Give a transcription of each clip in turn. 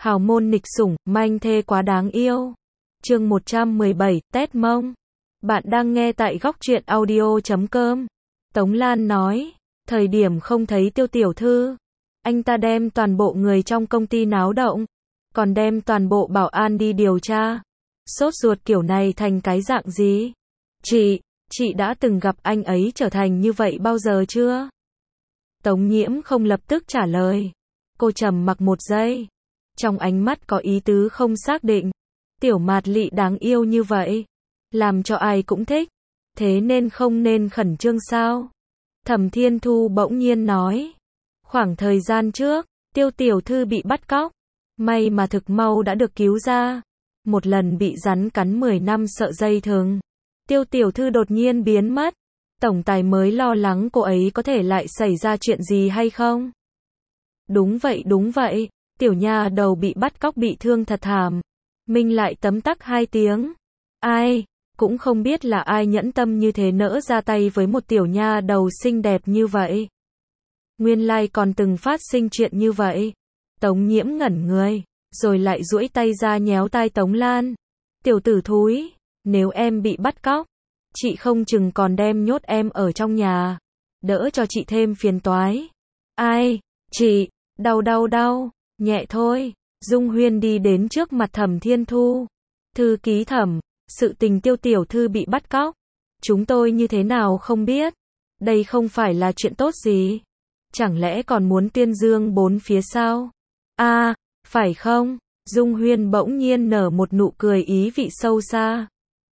Hào môn nịch sủng, manh thê quá đáng yêu. Chương 117, tét mông. Bạn đang nghe tại góc truyện audio.com. Tống Lan nói, thời điểm không thấy Tiêu tiểu thư, anh ta đem toàn bộ người trong công ty náo động, còn đem toàn bộ bảo an đi điều tra. Sốt ruột kiểu này thành cái dạng gì? Chị đã từng gặp anh ấy trở thành như vậy bao giờ chưa? Tống Nhiễm không lập tức trả lời. Cô trầm mặc một giây. Trong ánh mắt có ý tứ không xác định. Tiểu Mạt Lị đáng yêu như vậy, làm cho ai cũng thích. Thế nên không nên khẩn trương sao? Thẩm Thiên Thu bỗng nhiên nói. Khoảng thời gian trước, Tiêu tiểu thư bị bắt cóc. May mà thực mau đã được cứu ra. Một lần bị rắn cắn 10 năm sợ dây thừng. Tiêu tiểu thư đột nhiên biến mất. Tổng tài mới lo lắng cô ấy có thể lại xảy ra chuyện gì hay không? Đúng vậy, tiểu nha đầu bị bắt cóc bị thương thật thảm. Minh lại tấm tắc 2 tiếng. Ai, cũng không biết là ai nhẫn tâm như thế nỡ ra tay với một tiểu nha đầu xinh đẹp như vậy. Nguyên lai còn từng phát sinh chuyện như vậy. Tống Nhiễm ngẩn người, rồi lại duỗi tay ra nhéo tai Tống Lan. Tiểu tử thúi, nếu em bị bắt cóc, chị không chừng còn đem nhốt em ở trong nhà, đỡ cho chị thêm phiền toái. Ai, chị, đau, nhẹ thôi. Dung Huyên đi đến trước mặt Thẩm Thiên Thu. Thư ký Thẩm, sự tình Tiêu tiểu thư bị bắt cóc, chúng tôi như thế nào không biết. Đây không phải là chuyện tốt gì. Chẳng lẽ còn muốn tuyên dương bốn phía sao? À, phải không? Dung Huyên bỗng nhiên nở một nụ cười ý vị sâu xa.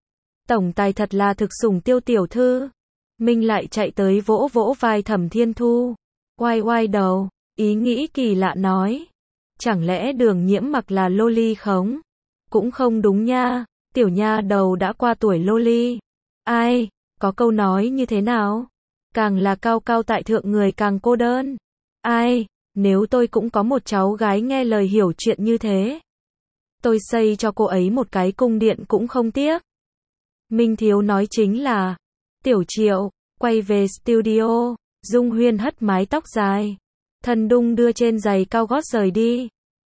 Tổng tài thật là thực sủng Tiêu tiểu thư. Minh lại chạy tới vỗ vỗ vai Thẩm Thiên Thu. Oai đầu, ý nghĩ kỳ lạ nói. Chẳng lẽ Đường Nhiễm mặc là loli khống? Cũng không đúng nha, tiểu nha đầu đã qua tuổi loli. Ai, có câu nói như thế nào? Càng là cao cao tại thượng người càng cô đơn. Ai, nếu tôi cũng có một cháu gái nghe lời hiểu chuyện như thế, tôi xây cho cô ấy một cái cung điện cũng không tiếc. Minh Thiếu nói chính là, Tiểu Triệu, quay về studio. Dung Huyên hất mái tóc dài, thân đung đưa trên giày cao gót rời đi.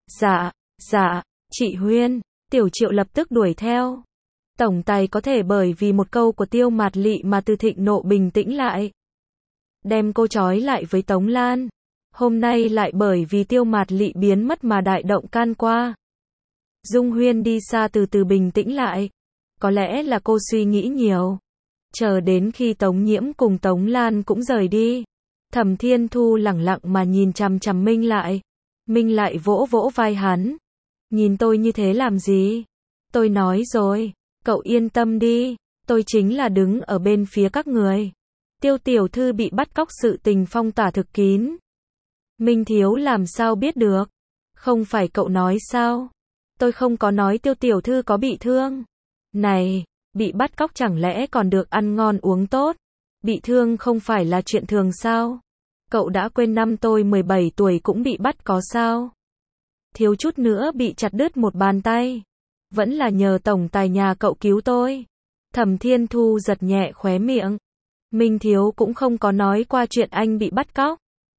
Dạ, chị Huyên. Tiểu Triệu lập tức đuổi theo. Tổng tài có thể bởi vì một câu của Tiêu Mạt Lị mà từ thịnh nộ bình tĩnh lại, đem cô trói lại với Tống Lan. Hôm nay lại bởi vì Tiêu Mạt Lị biến mất mà đại động can qua. Dung Huyên đi xa từ từ bình tĩnh lại. Có lẽ là cô suy nghĩ nhiều. Chờ đến khi Tống Nhiễm cùng Tống Lan cũng rời đi, Thẩm Thiên Thu lẳng lặng mà nhìn chằm chằm Minh lại. Minh lại vỗ vỗ vai hắn. Nhìn tôi như thế làm gì? Tôi nói rồi, cậu yên tâm đi, tôi chính là đứng ở bên phía các người. Tiêu tiểu thư bị bắt cóc sự tình phong tỏa thực kín. Minh Thiếu làm sao biết được? Không phải cậu nói sao? Tôi không có nói Tiêu tiểu thư có bị thương. Này, bị bắt cóc chẳng lẽ còn được ăn ngon uống tốt? Bị thương không phải là chuyện thường sao? Cậu đã quên năm tôi 17 tuổi cũng bị bắt có sao? Thiếu chút nữa bị chặt đứt một bàn tay. Vẫn là nhờ tổng tài nhà cậu cứu tôi. Thẩm Thiên Thu giật nhẹ khóe miệng. Minh Thiếu cũng không có nói qua chuyện anh bị bắt cóc.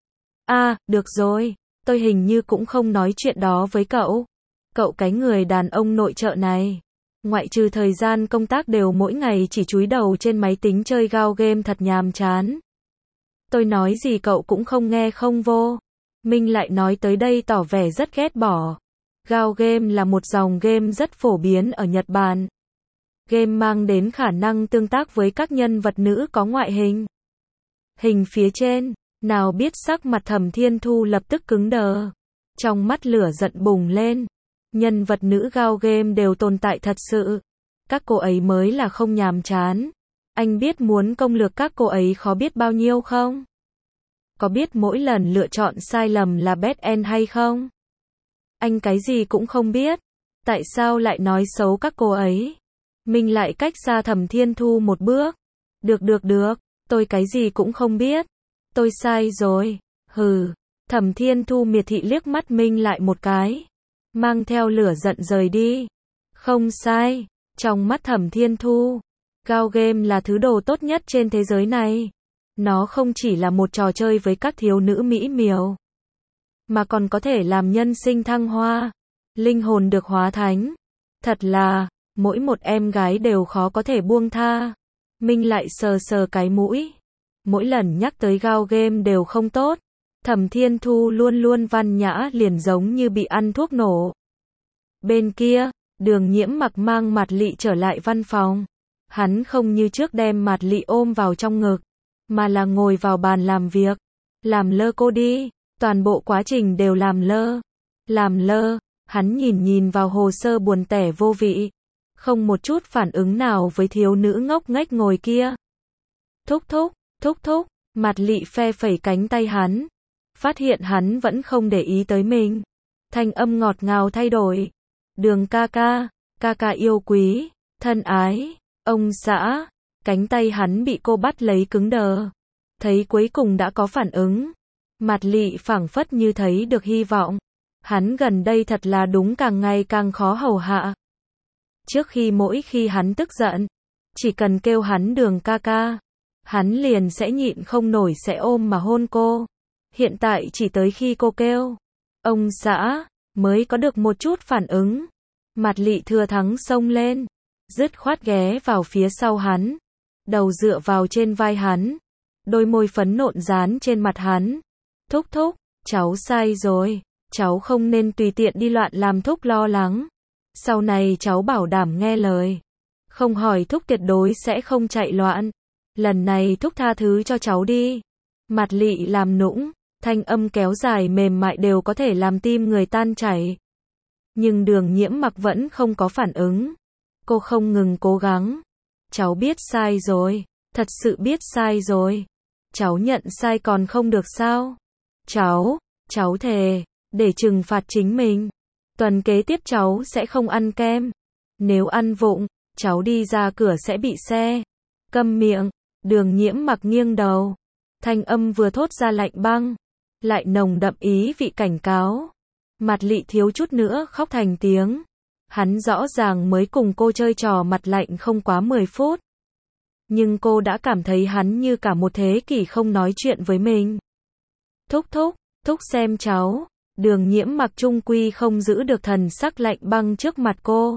À, được rồi, tôi hình như cũng không nói chuyện đó với cậu. Cậu cái người đàn ông nội trợ này, ngoại trừ thời gian công tác đều mỗi ngày chỉ chúi đầu trên máy tính chơi gao game thật nhàm chán. Tôi nói gì cậu cũng không nghe không vô. Minh lại nói tới đây tỏ vẻ rất ghét bỏ. Gao game là một dòng game rất phổ biến ở Nhật Bản. Game mang đến khả năng tương tác với các nhân vật nữ có ngoại hình. Hình phía trên, nào biết sắc mặt Thẩm Thiên Thu lập tức cứng đờ. Trong mắt lửa giận bùng lên. Nhân vật nữ gao game đều tồn tại thật sự. Các cô ấy mới là không nhàm chán. Anh biết muốn công lược các cô ấy khó biết bao nhiêu không? Có biết mỗi lần lựa chọn sai lầm là bad end hay không? Anh cái gì cũng không biết. Tại sao lại nói xấu các cô ấy? Mình lại cách xa Thẩm Thiên Thu một bước. Được, tôi cái gì cũng không biết. Tôi sai rồi. Hừ. Thẩm Thiên Thu miệt thị liếc mắt Minh lại một cái, mang theo lửa giận rời đi. Không sai. Trong mắt Thẩm Thiên Thu, Gao game là thứ đồ tốt nhất trên thế giới này. Nó không chỉ là một trò chơi với các thiếu nữ mỹ miều, mà còn có thể làm nhân sinh thăng hoa. linh hồn được hóa thánh. Thật là, mỗi một em gái đều khó có thể buông tha. Minh lại sờ sờ cái mũi. Mỗi lần nhắc tới gao game đều không tốt. Thẩm Thiên Thu luôn luôn văn nhã liền giống như bị ăn thuốc nổ. Bên kia, Đường Nhiễm Mặc mang Mạt Lị trở lại văn phòng. Hắn không như trước đem Mạt Lị ôm vào trong ngực, mà là ngồi vào bàn làm việc. Làm lơ cô đi, toàn bộ quá trình đều làm lơ. Làm lơ, hắn nhìn vào hồ sơ buồn tẻ vô vị. Không một chút phản ứng nào với thiếu nữ ngốc nghếch ngồi kia. Thúc thúc, Mạt Lị phe phẩy cánh tay hắn. Phát hiện hắn vẫn không để ý tới mình. Thanh âm ngọt ngào thay đổi. Đường ca ca yêu quý, thân ái, ông xã. Cánh tay hắn bị cô bắt lấy cứng đờ. Thấy cuối cùng đã có phản ứng. Mạt Lị phảng phất như thấy được hy vọng. Hắn gần đây thật là đúng càng ngày càng khó hầu hạ. Trước khi mỗi khi hắn tức giận, chỉ cần kêu hắn Đường ca ca, hắn liền sẽ nhịn không nổi sẽ ôm mà hôn cô. Hiện tại chỉ tới khi cô kêu ông xã mới có được một chút phản ứng. Mạt Lị thừa thắng xông lên, dứt khoát ghé vào phía sau hắn, đầu dựa vào trên vai hắn, đôi môi phấn nộn dán trên mặt hắn. Thúc, cháu sai rồi, cháu không nên tùy tiện đi loạn làm thúc lo lắng. Sau này cháu bảo đảm nghe lời, không hỏi thúc tuyệt đối sẽ không chạy loạn. Lần này thúc tha thứ cho cháu đi. Mạt Lị làm nũng, thanh âm kéo dài mềm mại đều có thể làm tim người tan chảy. Nhưng Đường Nhiễm Mặc vẫn không có phản ứng. Cô không ngừng cố gắng. Cháu biết sai rồi, thật sự biết sai rồi. Cháu nhận sai còn không được sao? Cháu thề, để trừng phạt chính mình. Tuần kế tiếp cháu sẽ không ăn kem. Nếu ăn vụng, cháu đi ra cửa sẽ bị xe. Câm miệng. Đường Nhiễm Mặc nghiêng đầu. Thanh âm vừa thốt ra lạnh băng, lại nồng đậm ý vị cảnh cáo. Mạt Lị thiếu chút nữa khóc thành tiếng. Hắn rõ ràng mới cùng cô chơi trò mặt lạnh không quá 10 phút. Nhưng cô đã cảm thấy hắn như cả một thế kỷ không nói chuyện với mình. Thúc xem cháu. Đường Nhiễm Mặc chung quy không giữ được thần sắc lạnh băng trước mặt cô.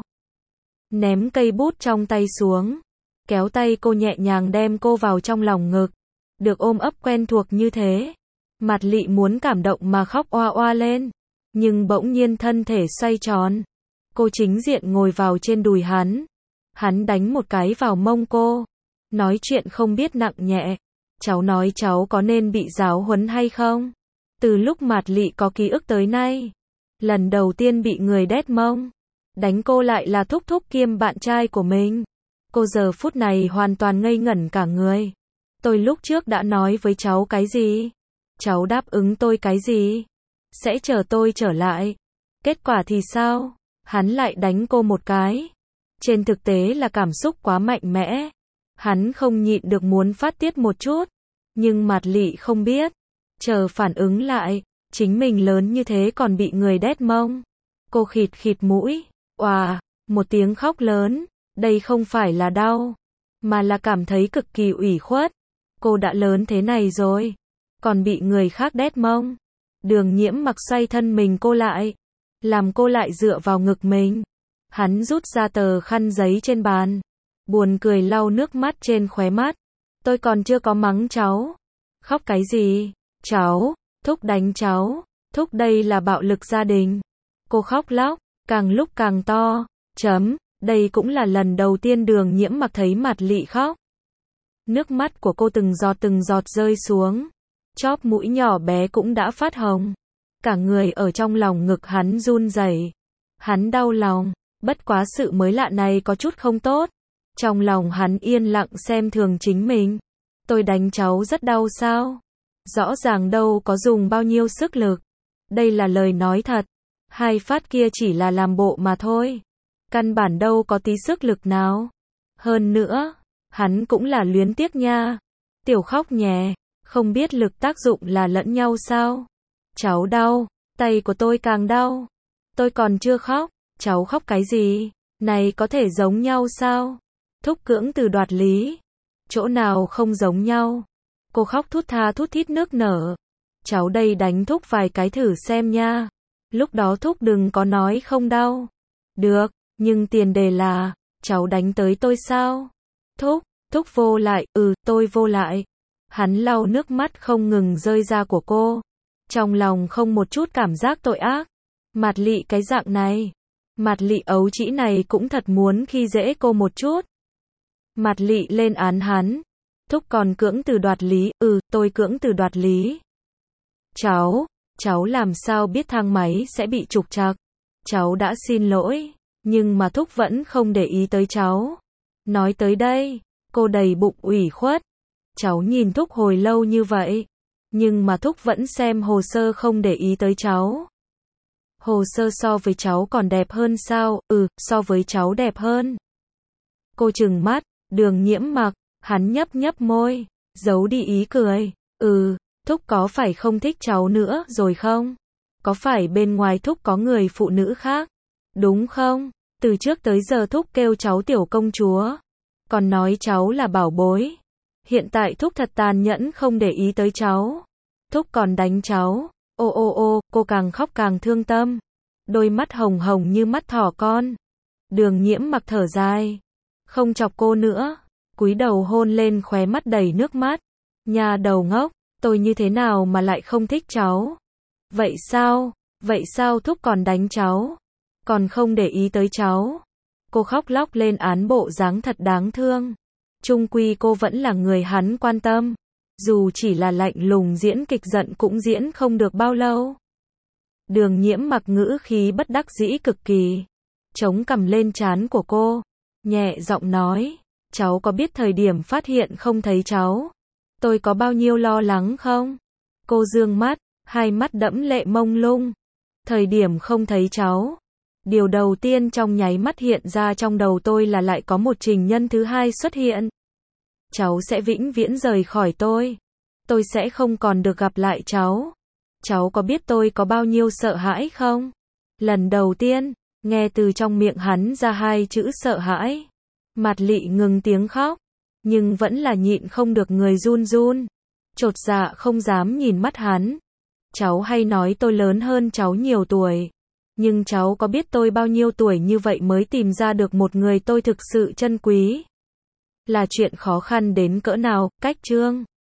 Ném cây bút trong tay xuống. Kéo tay cô nhẹ nhàng đem cô vào trong lòng ngực. Được ôm ấp quen thuộc như thế. Mạt Lị muốn cảm động mà khóc oa oa lên. Nhưng bỗng nhiên thân thể xoay tròn. Cô chính diện ngồi vào trên đùi hắn. Hắn đánh một cái vào mông cô. Nói chuyện không biết nặng nhẹ. Cháu nói cháu có nên bị giáo huấn hay không? Từ lúc Mạt Lị có ký ức tới nay, lần đầu tiên bị người đét mông. Đánh cô lại là thúc kiêm bạn trai của mình. Cô giờ phút này hoàn toàn ngây ngẩn cả người. Tôi lúc trước đã nói với cháu cái gì? Cháu đáp ứng tôi cái gì? Sẽ chờ tôi trở lại. Kết quả thì sao? Hắn lại đánh cô một cái. Trên thực tế là cảm xúc quá mạnh mẽ. Hắn không nhịn được muốn phát tiết một chút. Nhưng Mạt Lị không biết. Chờ phản ứng lại, chính mình lớn như thế còn bị người đét mông. Cô khịt mũi. Oà, một tiếng khóc lớn. Đây không phải là đau, mà là cảm thấy cực kỳ ủy khuất. Cô đã lớn thế này rồi, còn bị người khác đét mông. Đường Nhiễm Mặc xoay thân mình cô lại, làm cô lại dựa vào ngực mình. Hắn rút ra tờ khăn giấy trên bàn, buồn cười lau nước mắt trên khóe mắt. Tôi còn chưa có mắng cháu. Khóc cái gì? Cháu, thúc đánh cháu. Thúc đây là bạo lực gia đình. Cô khóc lóc, càng lúc càng to. Đây cũng là lần đầu tiên Đường Nhiễm Mặc thấy Mạt Lị khóc. Nước mắt của cô từng giọt rơi xuống. Chóp mũi nhỏ bé cũng đã phát hồng. Cả người ở trong lòng ngực hắn run rẩy. Hắn đau lòng, bất quá sự mới lạ này có chút không tốt. Trong lòng hắn yên lặng xem thường chính mình. Tôi đánh cháu rất đau sao? Rõ ràng đâu có dùng bao nhiêu sức lực. Đây là lời nói thật. 2 phát kia chỉ là làm bộ mà thôi. Căn bản đâu có tí sức lực nào. Hơn nữa, hắn cũng là luyến tiếc nha. Tiểu khóc nhè, không biết lực tác dụng là lẫn nhau sao? Cháu đau, tay của tôi càng đau. Tôi còn chưa khóc, cháu khóc cái gì? Này có thể giống nhau sao? Thúc cưỡng từ đoạt lý. Chỗ nào không giống nhau? Cô khóc thút tha thút thít nước nở. Cháu đây đánh thúc vài cái thử xem nha. Lúc đó thúc đừng có nói không đau. Được, nhưng tiền đề là, cháu đánh tới tôi sao? Thúc vô lại, tôi vô lại. Hắn lau nước mắt không ngừng rơi ra của cô. Trong lòng không một chút cảm giác tội ác. Mạt Lị cái dạng này. Mạt Lị ấu trĩ này cũng thật muốn khi dễ cô một chút. Mạt Lị lên án hắn. Thúc còn cưỡng từ đoạt lý, tôi cưỡng từ đoạt lý. Cháu làm sao biết thang máy sẽ bị trục trặc. Cháu đã xin lỗi, nhưng mà thúc vẫn không để ý tới cháu. Nói tới đây, cô đầy bụng ủy khuất. Cháu nhìn thúc hồi lâu như vậy, nhưng mà thúc vẫn xem hồ sơ không để ý tới cháu. Hồ sơ so với cháu còn đẹp hơn sao? So với cháu đẹp hơn. Cô trừng mắt, Đường Nhiễm Mặc, hắn nhấp môi, giấu đi ý cười. Thúc có phải không thích cháu nữa rồi không? Có phải bên ngoài thúc có người phụ nữ khác? Đúng không? Từ trước tới giờ thúc kêu cháu tiểu công chúa, còn nói cháu là bảo bối. Hiện tại thúc thật tàn nhẫn không để ý tới cháu. Thúc còn đánh cháu. Cô càng khóc càng thương tâm. Đôi mắt hồng hồng như mắt thỏ con. Đường Nhiễm Mặc thở dài, không chọc cô nữa, cúi đầu hôn lên khóe mắt đầy nước mắt. Nhà đầu ngốc, tôi như thế nào mà lại không thích cháu? Vậy sao thúc còn đánh cháu? Còn không để ý tới cháu? Cô khóc lóc lên án bộ dáng thật đáng thương. Chung quy cô vẫn là người hắn quan tâm. Dù chỉ là lạnh lùng diễn kịch giận cũng diễn không được bao lâu. Đường Nhiễm Mặc ngữ khí bất đắc dĩ cực kỳ, chống cằm lên trán của cô, nhẹ giọng nói, cháu có biết thời điểm phát hiện không thấy cháu, tôi có bao nhiêu lo lắng không? Cô dương mắt, hai mắt đẫm lệ mông lung. Thời điểm không thấy cháu, điều đầu tiên trong nháy mắt hiện ra trong đầu tôi là lại có một tình nhân thứ hai xuất hiện. Cháu sẽ vĩnh viễn rời khỏi tôi sẽ không còn được gặp lại cháu. Cháu có biết tôi có bao nhiêu sợ hãi không? Lần đầu tiên, nghe từ trong miệng hắn ra hai chữ sợ hãi. Mạt Lị ngừng tiếng khóc, nhưng vẫn là nhịn không được người run run. Chột dạ không dám nhìn mắt hắn. Cháu hay nói tôi lớn hơn cháu nhiều tuổi. Nhưng cháu có biết tôi bao nhiêu tuổi như vậy mới tìm ra được một người tôi thực sự trân quý? Là chuyện khó khăn đến cỡ nào, Cách Trương?